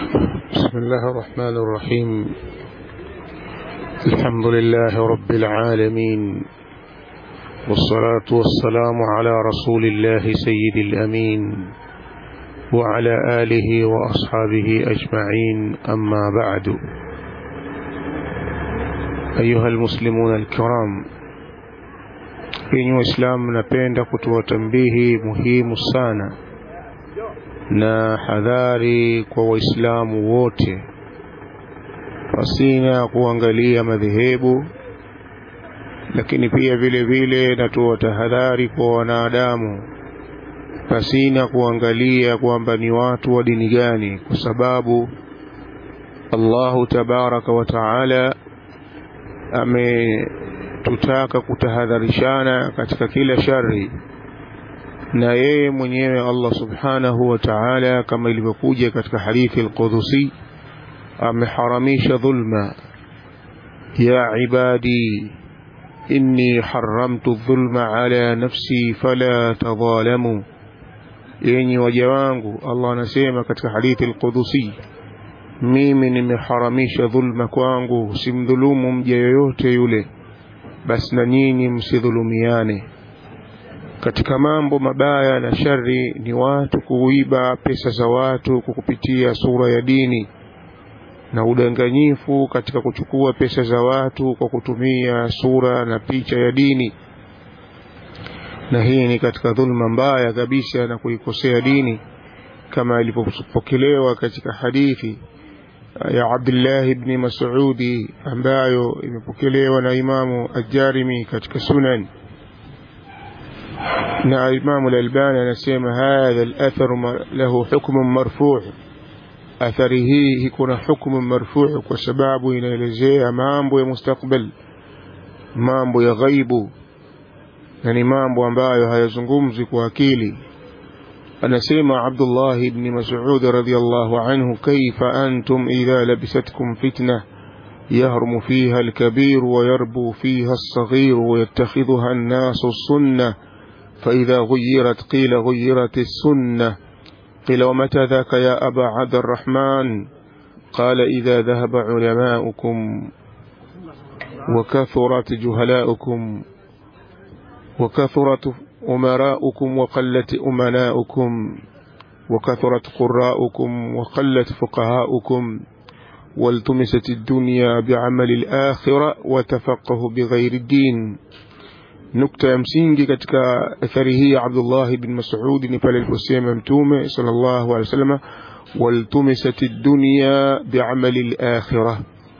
بسم الله الرحمن الرحيم. الحمد لله رب العالمين، والصلاة والسلام على رسول الله سيد الأمين وعلى آله وأصحابه أجمعين، أما بعد. أيها المسلمون الكرام، إنه إسلام نپenda kutoa tambihi muhimu sana na hadhari kwa waislamu wote, pasina kuangalia madhehebu, lakini pia vile vile natoa tahadhari kwa wanadamu pasina kuangalia kwamba ni watu wa dini gani, kwa sababu Allahu tabaraka wa taala ametutaka kutahadharishana katika kila shari, na yeye mwenyewe Allah subhanahu wa ta'ala kama ilivyokuja katika hadithi al-Qudusi ameharamisha dhulma. Ya ibadi inni haramtu dhulma ala nafsi fala tadhalamu, yenyi waja wangu, Allah anasema katika hadithi al-Qudusi, mimi nimeharamisha dhulma kwangu, simdhulumu mja yoyote yule, basi na nyinyi msidhulumiane. Katika mambo mabaya na shari ni watu kuiba pesa za watu kukupitia sura ya dini, na udanganyifu katika kuchukua pesa za watu kwa kutumia sura na picha ya dini, na hii ni katika dhulma mbaya kabisa na kuikosea dini, kama ilipopokelewa katika hadithi ya Abdullah ibn Mas'ud ambayo imepokelewa na Imamu Al-Jarimi katika Sunan, na Imamu Al-Albani anasema hadha al-athar lahu hukm marfu'. Athari hii iko na hukumu marfu' kwa sababu inaelezea mambo ya mustakbal, mambo ya ghaibu, na ni mambo ambayo hayazungumzi kwa akili. Anasema Abdullah ibn Mas'ud radhiyallahu anhu, kaifa antum idha labisatkum fitna yahrumu fiha al-kabir wa yarbu fiha as-saghir wa yattakhidhuha an-nasu sunnah فإذا غيرت قيل غيرت السنة. قيل ومتى ذاك يا أبا عبد الرحمن؟ قال إذا ذهب علماؤكم وكثرت جهلاؤكم وكثرت أمراؤكم وقلت أمناؤكم وكثرت قراؤكم وقلت فقهاؤكم والتمست الدنيا بعمل الآخرة وتفقه بغير الدين. Nukta ya msingi katika athari hii ya Abdullah ibn Mas'ud ni pale aliposema Mtume sallallahu alaihi wasallam, waltumisati dunya bi'amali al-akhirah,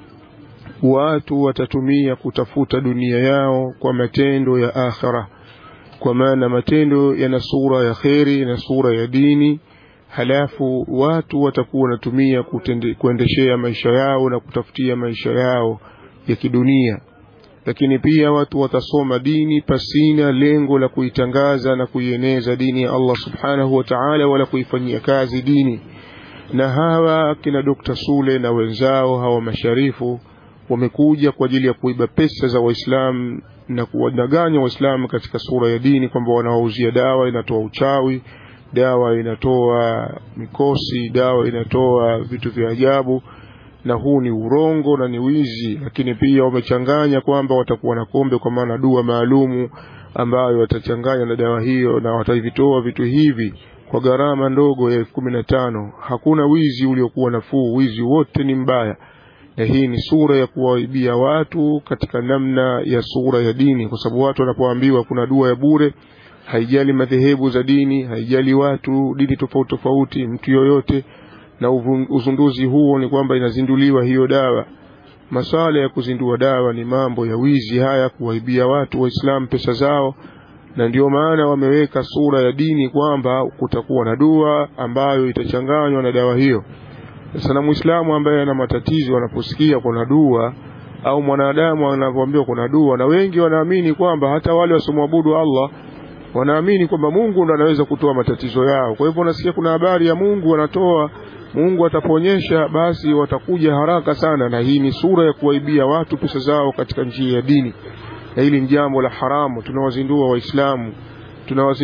watu watatumia kutafuta dunia yao kwa matendo ya akhirah, kwa maana matendo yana sura ya khairi na sura ya dini. Halafu watu watakuwa wanatumia kuendeshea maisha yao na kutafutia maisha yao ya kidunia, lakini pia watu watasoma dini pasina lengo la kuitangaza na kuieneza dini ya Allah subhanahu wa ta'ala, wala kuifanyia kazi dini. Na hawa kina Dr. Sule na wenzao hawa masharifu wamekuja kwa ajili ya kuiba pesa za Waislamu na kuwadanganya Waislamu katika sura ya dini kwamba wanawauzia dawa inatoa uchawi, dawa inatoa mikosi, dawa inatoa vitu vya ajabu, na huu ni urongo na ni wizi. Lakini pia wamechanganya kwamba watakuwa na kombe, kwa maana dua maalumu ambayo watachanganya na dawa hiyo, na watavitoa vitu hivi kwa gharama ndogo ya 15,000. Hakuna wizi uliokuwa nafuu, wizi wote ni mbaya, na hii ni sura ya kuwaibia watu katika namna ya sura ya dini, kwa sababu watu wanapoambiwa kuna dua ya bure, haijali madhehebu za dini, haijali watu dini tofauti tofauti, mtu yoyote, na uzunduzi huo ni kwamba inazinduliwa hiyo dawa. Masala ya kuzindua dawa ni mambo ya wizi haya, kuwaibia watu Waislamu pesa zao, na ndio maana wameweka sura ya dini kwamba kutakuwa na dua ambayo itachanganywa na dawa hiyo. Sasa na Muislamu ambaye ana matatizo anaposikia kuna dua, au mwanadamu anapoambiwa kuna dua, na wengi wanaamini kwamba hata wale wasimwabudu Allah wanaamini kwamba Mungu ndo anaweza kutoa matatizo yao. Kwa hivyo nasikia kuna habari ya Mungu anatoa, Mungu ataponyesha, basi watakuja haraka sana, na hii ni sura ya kuwaibia watu pesa zao katika njia ya dini, na hili ni jambo la haramu. Tunawazindua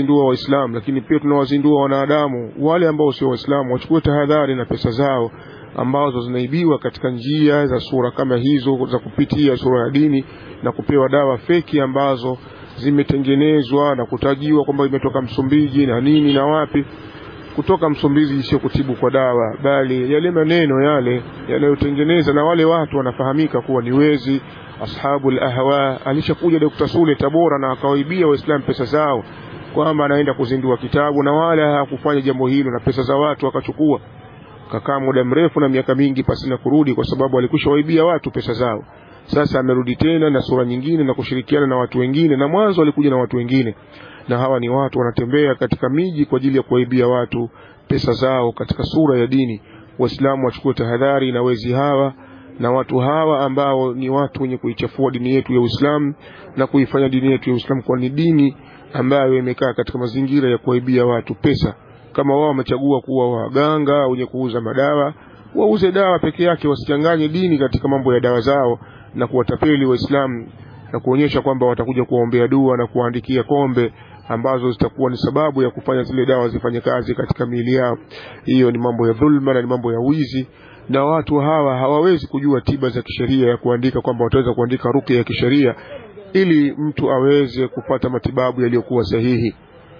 Waislamu, lakini pia tunawazindua wanadamu wale ambao sio Waislamu wachukue tahadhari na pesa zao, ambazo zinaibiwa katika njia za sura kama hizo za kupitia sura ya dini na kupewa dawa feki ambazo zimetengenezwa na kutajiwa kwamba imetoka Msumbiji na nini na wapi. Kutoka Msumbiji sio kutibu kwa dawa, bali yale maneno yale yanayotengeneza, na wale watu wanafahamika kuwa ni wezi, ashabul ahwa. Alishakuja Dr. Sule Tabora na akawaibia Waislamu pesa zao kwamba anaenda kuzindua kitabu, na wala hakufanya jambo hilo, na pesa za watu akachukua. Kakaa muda mrefu na miaka mingi pasina kurudi, kwa sababu alikwisha waibia watu pesa zao. Sasa amerudi tena na sura nyingine na kushirikiana na watu wengine, na mwanzo alikuja na watu wengine, na hawa ni watu wanatembea katika miji kwa ajili ya kuwaibia watu pesa zao katika sura ya dini. Waislamu wachukue tahadhari na wezi hawa na watu hawa ambao ni watu wenye kuichafua dini yetu ya Uislamu na kuifanya dini yetu ya Uislamu kwa ni dini ambayo imekaa katika mazingira ya kuwaibia watu pesa. Kama wao wamechagua kuwa waganga wenye kuuza madawa, wauze dawa peke yake, wasichanganye dini katika mambo ya dawa zao na kuwatapeli Waislamu na kuonyesha kwamba watakuja kuombea dua na kuandikia kombe ambazo zitakuwa ni sababu ya kufanya zile dawa zifanye kazi katika miili yao. Hiyo ni mambo ya dhulma na ni mambo ya wizi, na watu hawa hawawezi kujua tiba za kisheria ya kuandika kwamba wataweza kuandika ruqya ya kisheria ili mtu aweze kupata matibabu yaliyokuwa sahihi.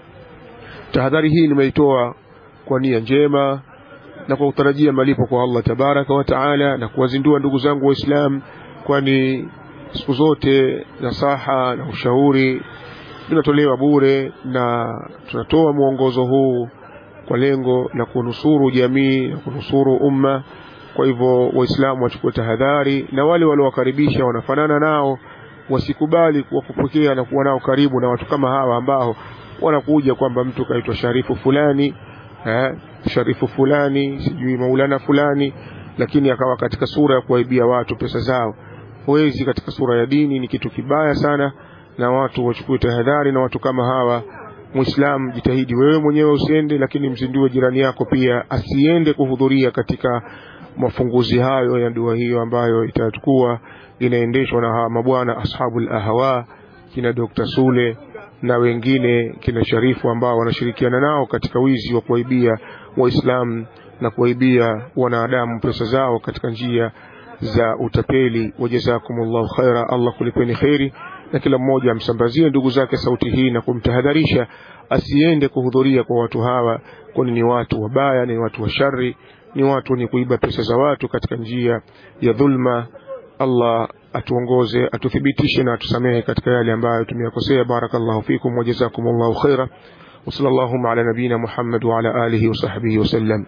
Tahadhari hii nimeitoa kwa nia njema na kwa kutarajia malipo kwa Allah tabaraka wa taala, na kuwazindua ndugu zangu Waislamu, kwani siku zote nasaha na ushauri tunatolewa bure, na tunatoa mwongozo huu kwa lengo la kunusuru jamii na kunusuru umma. Kwa hivyo Waislamu wachukue tahadhari, na wale waliowakaribisha wanafanana nao wasikubali kuwapokea na kuwa nao karibu na watu kama hawa ambao wanakuja kwamba mtu kaitwa Sharifu fulani, Sharifu fulani, sijui Maulana fulani, lakini akawa katika sura ya kuwaibia watu pesa zao. Wezi katika sura ya dini ni kitu kibaya sana, na watu wachukue tahadhari na watu kama hawa. Muislamu, jitahidi wewe mwenyewe usiende, lakini mzindue jirani yako pia asiende kuhudhuria katika mafunguzi hayo ya dua hiyo ambayo itakuwa inaendeshwa na hawa mabwana ashabul ahwa, kina Dr. Sule na wengine, kina Sharifu, ambao wanashirikiana nao katika wizi wa kuwaibia Waislamu na kuwaibia wanadamu pesa zao katika njia za utapeli. Wajazakumullahu khaira, Allah kulipeni khairi, na kila mmoja amsambazie ndugu zake sauti hii na kumtahadharisha asiende kuhudhuria kwa watu hawa, kwani ni watu wabaya, ni watu wa shari, ni watu wenye kuiba pesa za watu katika njia ya dhulma. Allah atuongoze, atuthibitishe na atusamehe katika yale ambayo tumeyakosea. Barakallahu fikum wa jazakumullahu khaira, wa sallallahu ala nabina Muhammad wa ala alihi wa sahbihi wa sallam.